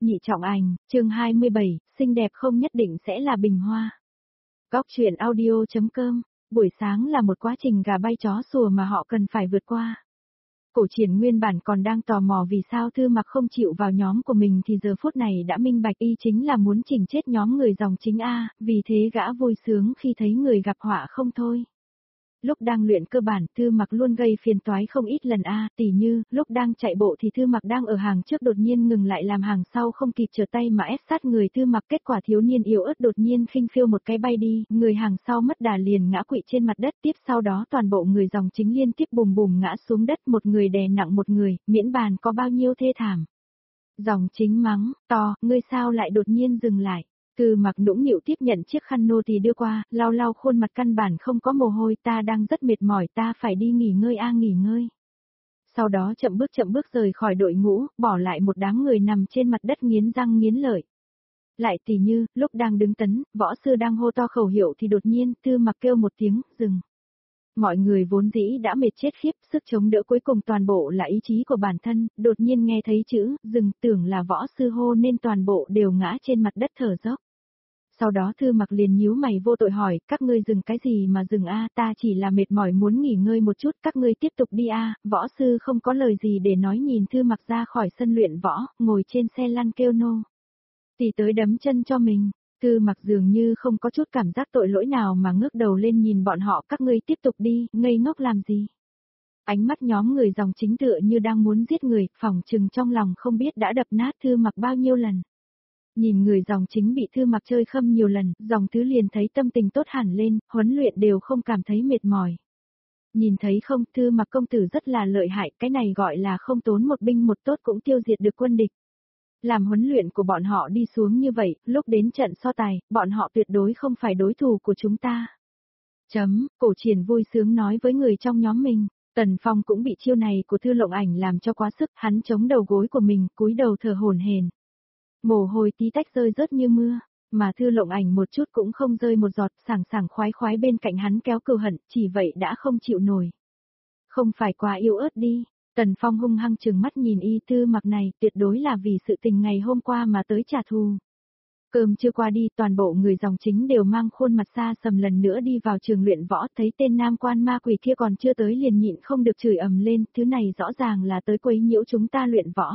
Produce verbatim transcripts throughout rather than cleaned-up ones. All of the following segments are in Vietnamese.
Nhị trọng ảnh, chương hai mươi bảy, xinh đẹp không nhất định sẽ là bình hoa. Góc truyện audio.com, buổi sáng là một quá trình gà bay chó sủa mà họ cần phải vượt qua. Cổ Triển nguyên bản còn đang tò mò vì sao Thư Mặc không chịu vào nhóm của mình thì giờ phút này đã minh bạch y chính là muốn chỉnh chết nhóm người dòng chính A, vì thế gã vui sướng khi thấy người gặp họa không thôi. Lúc đang luyện cơ bản, Thư Mặc luôn gây phiền toái không ít lần a, tỉ như, lúc đang chạy bộ thì Thư Mặc đang ở hàng trước đột nhiên ngừng lại làm hàng sau không kịp trở tay mà ép sát người Thư Mặc, kết quả thiếu niên yếu ớt đột nhiên khinh phiêu một cái bay đi, người hàng sau mất đà liền ngã quỵ trên mặt đất, tiếp sau đó toàn bộ người dòng chính liên tiếp bùm bùm ngã xuống đất, một người đè nặng một người, miễn bàn có bao nhiêu thê thảm. Dòng chính mắng, to, ngươi sao lại đột nhiên dừng lại. Thư Mặc nũng nịu tiếp nhận chiếc khăn nô tỳ đưa qua, lau lau khuôn mặt căn bản không có mồ hôi, ta đang rất mệt mỏi, ta phải đi nghỉ ngơi a nghỉ ngơi. Sau đó chậm bước chậm bước rời khỏi đội ngũ, bỏ lại một đám người nằm trên mặt đất nghiến răng nghiến lợi. Lại tỉ như, lúc đang đứng tấn, võ sư đang hô to khẩu hiệu thì đột nhiên, Thư Mặc kêu một tiếng, dừng. Mọi người vốn dĩ đã mệt chết khiếp, sức chống đỡ cuối cùng toàn bộ là ý chí của bản thân, đột nhiên nghe thấy chữ, dừng, tưởng là võ sư hô nên toàn bộ đều ngã trên mặt đất thở dốc. Sau đó Thư Mặc liền nhíu mày vô tội hỏi, các ngươi dừng cái gì mà dừng a, ta chỉ là mệt mỏi muốn nghỉ ngơi một chút, các ngươi tiếp tục đi a. Võ sư không có lời gì để nói nhìn Thư Mặc ra khỏi sân luyện võ, ngồi trên xe lăn kêu nô. Tỷ tới đấm chân cho mình, Thư Mặc dường như không có chút cảm giác tội lỗi nào mà ngước đầu lên nhìn bọn họ, các ngươi tiếp tục đi, ngây ngốc làm gì. Ánh mắt nhóm người dòng chính tựa như đang muốn giết người, phỏng chừng trong lòng không biết đã đập nát Thư Mặc bao nhiêu lần. Nhìn người dòng chính bị Thư Mặc chơi khâm nhiều lần, dòng tứ liền thấy tâm tình tốt hẳn lên, huấn luyện đều không cảm thấy mệt mỏi. Nhìn thấy không, Thư Mặc công tử rất là lợi hại, cái này gọi là không tốn một binh một tốt cũng tiêu diệt được quân địch. Làm huấn luyện của bọn họ đi xuống như vậy, lúc đến trận so tài, bọn họ tuyệt đối không phải đối thủ của chúng ta. Chấm, Cổ Triển vui sướng nói với người trong nhóm mình. Tần Phong cũng bị chiêu này của Thư Lộng Ảnh làm cho quá sức, hắn chống đầu gối của mình, cúi đầu thở hổn hển. Mồ hôi tí tách rơi rớt như mưa, mà Thư Lộng Ảnh một chút cũng không rơi một giọt, sảng sảng khoái khoái bên cạnh hắn kéo cừu hận, chỉ vậy đã không chịu nổi. Không phải quá yếu ớt đi, Tần Phong hung hăng trừng mắt nhìn y Thư Mặc này, tuyệt đối là vì sự tình ngày hôm qua mà tới trả thù. Cơm chưa qua đi, toàn bộ người dòng chính đều mang khuôn mặt xa sầm lần nữa đi vào trường luyện võ, thấy tên nam quan ma quỷ kia còn chưa tới liền nhịn không được chửi ầm lên, thứ này rõ ràng là tới quấy nhiễu chúng ta luyện võ.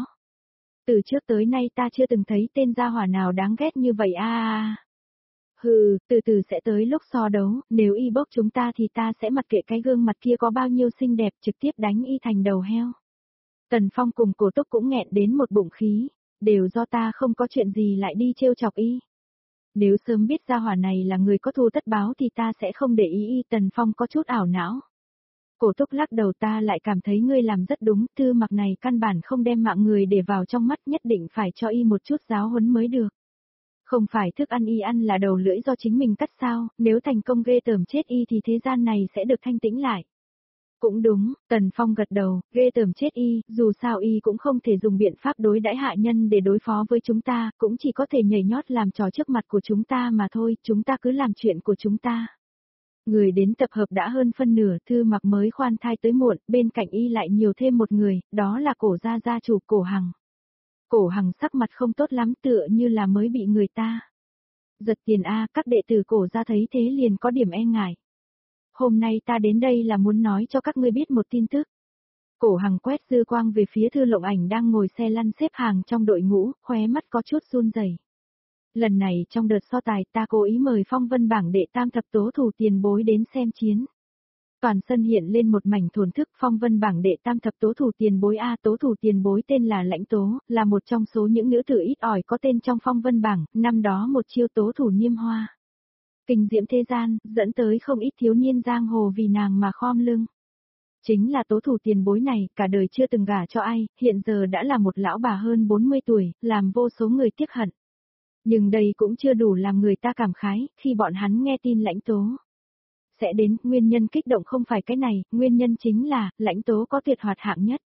Từ trước tới nay ta chưa từng thấy tên gia hỏa nào đáng ghét như vậy a à. Hừ, từ từ sẽ tới lúc so đấu, nếu y bốc chúng ta thì ta sẽ mặc kệ cái gương mặt kia có bao nhiêu xinh đẹp, trực tiếp đánh y thành đầu heo. Tần Phong cùng Cổ Túc cũng nghẹn đến một bụng khí, đều do ta không có chuyện gì lại đi trêu chọc y. Nếu sớm biết gia hỏa này là người có thù tất báo thì ta sẽ không để ý y. Tần Phong có chút ảo não. Cổ Túc lắc đầu, ta lại cảm thấy ngươi làm rất đúng, Thư Mặc này căn bản không đem mạng người để vào trong mắt, nhất định phải cho y một chút giáo huấn mới được. Không phải thức ăn y ăn là đầu lưỡi do chính mình cắt sao, nếu thành công ghê tởm chết y thì thế gian này sẽ được thanh tĩnh lại. Cũng đúng, Tần Phong gật đầu, ghê tởm chết y, dù sao y cũng không thể dùng biện pháp đối đãi hạ nhân để đối phó với chúng ta, cũng chỉ có thể nhảy nhót làm trò trước mặt của chúng ta mà thôi, chúng ta cứ làm chuyện của chúng ta. Người đến tập hợp đã hơn phân nửa, Thư Mặc mới khoan thai tới muộn, bên cạnh y lại nhiều thêm một người, đó là Cổ gia gia chủ Cổ Hằng. Cổ Hằng sắc mặt không tốt lắm, tựa như là mới bị người ta giật tiền a, các đệ tử Cổ gia thấy thế liền có điểm e ngại. Hôm nay ta đến đây là muốn nói cho các ngươi biết một tin tức. Cổ Hằng quét dư quang về phía Thư Lộng Ảnh đang ngồi xe lăn xếp hàng trong đội ngũ, khóe mắt có chút run rẩy. Lần này trong đợt so tài ta cố ý mời phong vân bảng đệ tam thập tố thủ tiền bối đến xem chiến. Toàn sân hiện lên một mảnh thổn thức, phong vân bảng đệ tam thập tố thủ tiền bối A, tố thủ tiền bối tên là Lãnh Tố, là một trong số những nữ tử ít ỏi có tên trong phong vân bảng, năm đó một chiêu tố thủ niêm hoa. Kinh diễm thế gian, dẫn tới không ít thiếu niên giang hồ vì nàng mà khom lưng. Chính là tố thủ tiền bối này, cả đời chưa từng gả cho ai, hiện giờ đã là một lão bà hơn bốn mươi tuổi, làm vô số người tiếc hận. Nhưng đây cũng chưa đủ làm người ta cảm khái, khi bọn hắn nghe tin Lãnh Tố sẽ đến, nguyên nhân kích động không phải cái này, nguyên nhân chính là, Lãnh Tố có tuyệt hoạt hạng nhất.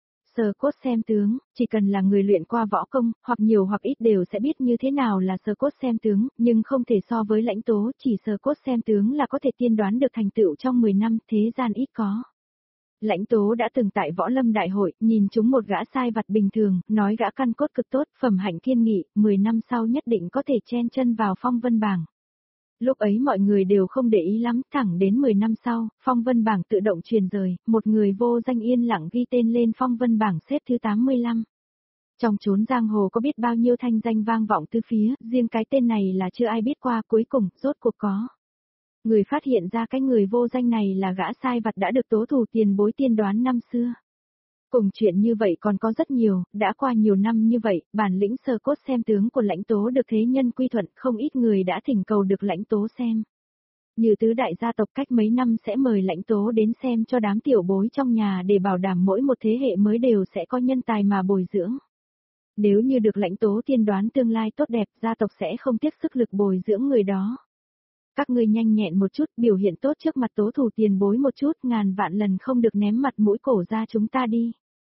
Sờ cốt xem tướng, chỉ cần là người luyện qua võ công, hoặc nhiều hoặc ít đều sẽ biết như thế nào là sờ cốt xem tướng, nhưng không thể so với Lãnh Tố, chỉ sờ cốt xem tướng là có thể tiên đoán được thành tựu trong mười năm, thế gian ít có. Lãnh Tố đã từng tại Võ Lâm Đại hội, nhìn chúng một gã sai vặt bình thường, nói gã căn cốt cực tốt, phẩm hạnh kiên nghị, mười năm sau nhất định có thể chen chân vào phong vân bảng. Lúc ấy mọi người đều không để ý lắm, thẳng đến mười năm sau, phong vân bảng tự động truyền rời, một người vô danh yên lặng ghi tên lên phong vân bảng xếp thứ tám mươi lăm. Trong chốn giang hồ có biết bao nhiêu thanh danh vang vọng tứ phía, riêng cái tên này là chưa ai biết qua, cuối cùng, rốt cuộc có. Người phát hiện ra cái người vô danh này là gã sai vặt đã được Tố Thủ tiền bối tiên đoán năm xưa. Cùng chuyện như vậy còn có rất nhiều, đã qua nhiều năm như vậy, bản lĩnh sơ cốt xem tướng của Lãnh Tố được thế nhân quy thuận, không ít người đã thỉnh cầu được Lãnh Tố xem. Như tứ đại gia tộc cách mấy năm sẽ mời Lãnh Tố đến xem cho đám tiểu bối trong nhà để bảo đảm mỗi một thế hệ mới đều sẽ có nhân tài mà bồi dưỡng. Nếu như được Lãnh Tố tiên đoán tương lai tốt đẹp, gia tộc sẽ không tiếc sức lực bồi dưỡng người đó. Các ngươi nhanh nhẹn một chút, biểu hiện tốt trước mặt Tố Thủ tiền bối một chút, ngàn vạn lần không được ném mặt mũi Cổ gia chúng ta đi.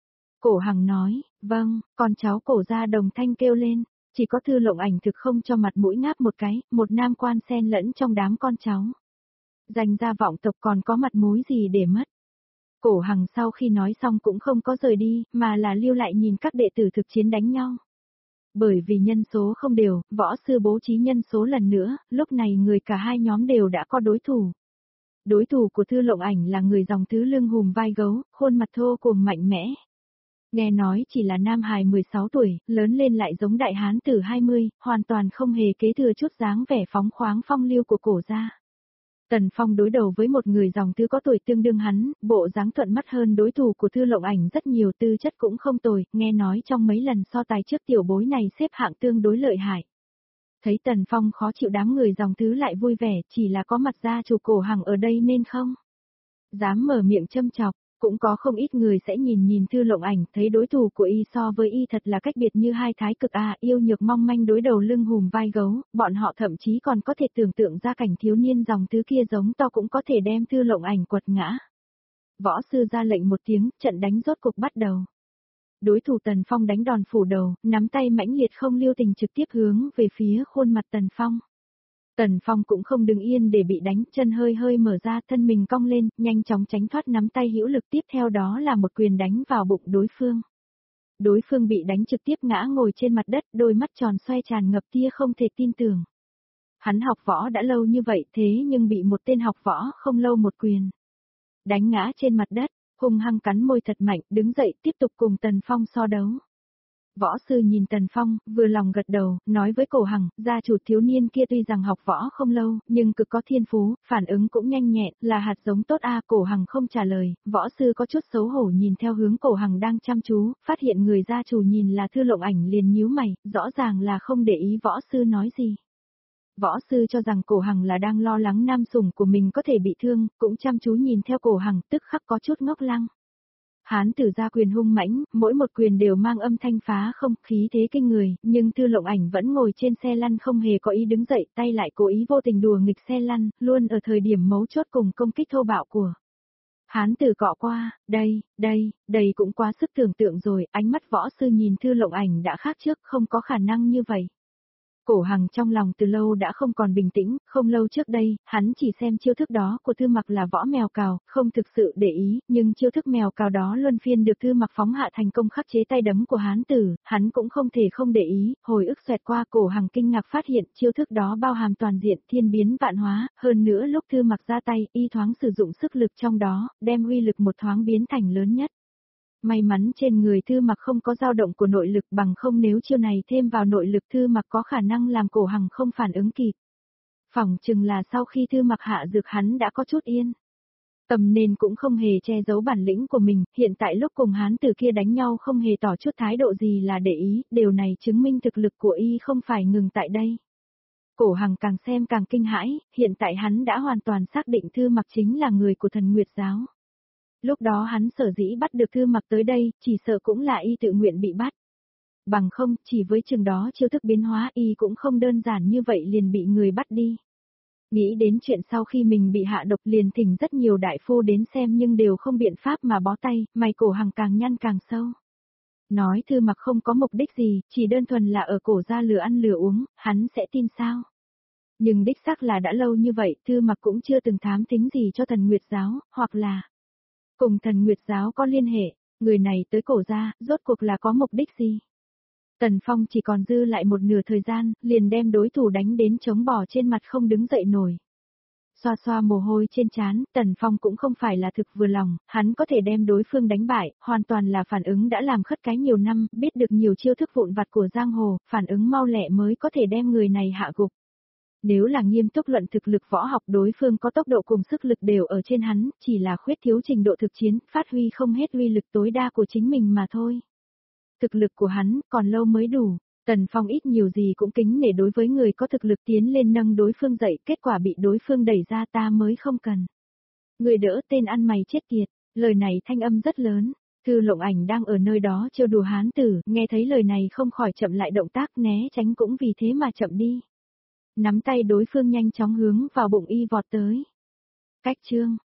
Cổ Hằng nói, vâng, con cháu Cổ gia đồng thanh kêu lên, chỉ có Thư Lộng Ảnh thực không cho mặt mũi ngáp một cái, một nam quan xen lẫn trong đám con cháu. Danh gia vọng tộc còn có mặt mũi gì để mất. Cổ Hằng sau khi nói xong cũng không có rời đi, mà là lưu lại nhìn các đệ tử thực chiến đánh nhau. Bởi vì nhân số không đều, võ sư bố trí nhân số lần nữa, lúc này người cả hai nhóm đều đã có đối thủ. Đối thủ của Thư Lộng Ảnh là người dòng tứ lưng hùm vai gấu, khuôn mặt thô cuồng mạnh mẽ. Nghe nói chỉ là nam hài mười sáu tuổi, lớn lên lại giống đại hán tử hai mươi, hoàn toàn không hề kế thừa chút dáng vẻ phóng khoáng phong lưu của Cổ gia. Tần Phong đối đầu với một người dòng tứ có tuổi tương đương hắn, bộ dáng thuận mắt hơn đối thủ của Thư Lộng Ảnh rất nhiều, tư chất cũng không tồi, nghe nói trong mấy lần so tài trước tiểu bối này xếp hạng tương đối lợi hại. Thấy Tần Phong khó chịu, đám người dòng tứ lại vui vẻ, chỉ là có mặt gia chủ Cổ Hằng ở đây nên không dám mở miệng châm chọc. Cũng có không ít người sẽ nhìn nhìn Thư Lộng Ảnh, thấy đối thủ của y so với y thật là cách biệt như hai thái cực a, yêu nhược mong manh đối đầu lưng hùm vai gấu, bọn họ thậm chí còn có thể tưởng tượng ra cảnh thiếu niên dòng tứ kia giống to cũng có thể đem Thư Lộng Ảnh quật ngã. Võ sư ra lệnh một tiếng, trận đánh rốt cuộc bắt đầu. Đối thủ Tần Phong đánh đòn phủ đầu, nắm tay mãnh liệt không lưu tình trực tiếp hướng về phía khuôn mặt Tần Phong. Tần Phong cũng không đứng yên để bị đánh, chân hơi hơi mở ra, thân mình cong lên, nhanh chóng tránh thoát nắm tay hữu lực, tiếp theo đó là một quyền đánh vào bụng đối phương. Đối phương bị đánh trực tiếp ngã ngồi trên mặt đất, đôi mắt tròn xoay tràn ngập tia không thể tin tưởng. Hắn học võ đã lâu như vậy thế nhưng bị một tên học võ không lâu một quyền đánh ngã trên mặt đất, hung hăng cắn môi thật mạnh, đứng dậy tiếp tục cùng Tần Phong so đấu. Võ sư nhìn Tần Phong, vừa lòng gật đầu, nói với Cổ Hằng, gia chủ thiếu niên kia tuy rằng học võ không lâu, nhưng cực có thiên phú, phản ứng cũng nhanh nhẹn, là hạt giống tốt a. Cổ Hằng không trả lời, võ sư có chút xấu hổ nhìn theo hướng Cổ Hằng đang chăm chú, phát hiện người gia chủ nhìn là Thư Lộng Ảnh liền nhíu mày, rõ ràng là không để ý võ sư nói gì. Võ sư cho rằng Cổ Hằng là đang lo lắng nam sủng của mình có thể bị thương, cũng chăm chú nhìn theo Cổ Hằng, tức khắc có chút ngốc lăng. Hán tử ra quyền hung mãnh, mỗi một quyền đều mang âm thanh phá không, khí thế kinh người, nhưng Thư Lộng Ảnh vẫn ngồi trên xe lăn không hề có ý đứng dậy, tay lại cố ý vô tình đùa nghịch xe lăn, luôn ở thời điểm mấu chốt cùng công kích thô bạo của hán tử cọ qua, đây, đây, đây cũng quá sức tưởng tượng rồi, ánh mắt võ sư nhìn Thư Lộng Ảnh đã khác trước, không có khả năng như vậy. Cổ Hằng trong lòng từ lâu đã không còn bình tĩnh, không lâu trước đây, hắn chỉ xem chiêu thức đó của Thư Mặc là võ mèo cào, không thực sự để ý, nhưng chiêu thức mèo cào đó luân phiên được Thư Mặc phóng hạ thành công khắc chế tay đấm của hán tử, hắn cũng không thể không để ý, hồi ức xoẹt qua. Cổ Hằng kinh ngạc phát hiện chiêu thức đó bao hàm toàn diện thiên biến vạn hóa, hơn nữa lúc Thư Mặc ra tay, y thoáng sử dụng sức lực trong đó, đem uy lực một thoáng biến thành lớn nhất. May mắn trên người Thư Mặc không có dao động của nội lực, bằng không nếu chiêu này thêm vào nội lực Thư Mặc có khả năng làm Cổ Hằng không phản ứng kịp. Phỏng chừng là sau khi Thư Mặc hạ dược hắn đã có chút yên tâm nên cũng không hề che giấu bản lĩnh của mình, hiện tại lúc cùng hán tử kia đánh nhau không hề tỏ chút thái độ gì là để ý, điều này chứng minh thực lực của y không phải ngừng tại đây. Cổ Hằng càng xem càng kinh hãi, hiện tại hắn đã hoàn toàn xác định Thư Mặc chính là người của Thần Nguyệt giáo. Lúc đó hắn sở dĩ bắt được Thư Mặc tới đây, chỉ sợ cũng là y tự nguyện bị bắt. Bằng không, chỉ với chừng đó chiêu thức biến hóa y cũng không đơn giản như vậy liền bị người bắt đi. Nghĩ đến chuyện sau khi mình bị hạ độc liền thỉnh rất nhiều đại phu đến xem nhưng đều không biện pháp mà bó tay, mày Cổ Hằng càng nhăn càng sâu. Nói Thư Mặc không có mục đích gì, chỉ đơn thuần là ở Cổ gia lừa ăn lừa uống, hắn sẽ tin sao? Nhưng đích xác là đã lâu như vậy, Thư Mặc cũng chưa từng thám thính gì cho Thần Nguyệt giáo, hoặc là Cùng Thần Nguyệt giáo có liên hệ, người này tới cổ gia, rốt cuộc là có mục đích gì? Tần Phong chỉ còn dư lại một nửa thời gian, liền đem đối thủ đánh đến chống bò trên mặt không đứng dậy nổi. Xoa xoa mồ hôi trên trán, Tần Phong cũng không phải là thực vừa lòng, hắn có thể đem đối phương đánh bại, hoàn toàn là phản ứng đã làm khất cái nhiều năm, biết được nhiều chiêu thức vụn vặt của giang hồ, phản ứng mau lẹ mới có thể đem người này hạ gục. Nếu là nghiêm túc luận thực lực võ học, đối phương có tốc độ cùng sức lực đều ở trên hắn, chỉ là khuyết thiếu trình độ thực chiến, phát huy không hết uy lực tối đa của chính mình mà thôi. Thực lực của hắn còn lâu mới đủ. Tần Phong ít nhiều gì cũng kính nể đối với người có thực lực tiến lên nâng đối phương dậy, kết quả bị đối phương đẩy ra, ta mới không cần. Người đỡ tên ăn mày chết tiệt, lời này thanh âm rất lớn. Thư Lộng Ảnh đang ở nơi đó trêu đùa hán tử, nghe thấy lời này không khỏi chậm lại động tác, né tránh cũng vì thế mà chậm đi. Nắm tay đối phương nhanh chóng hướng vào bụng y vọt tới. Cách chương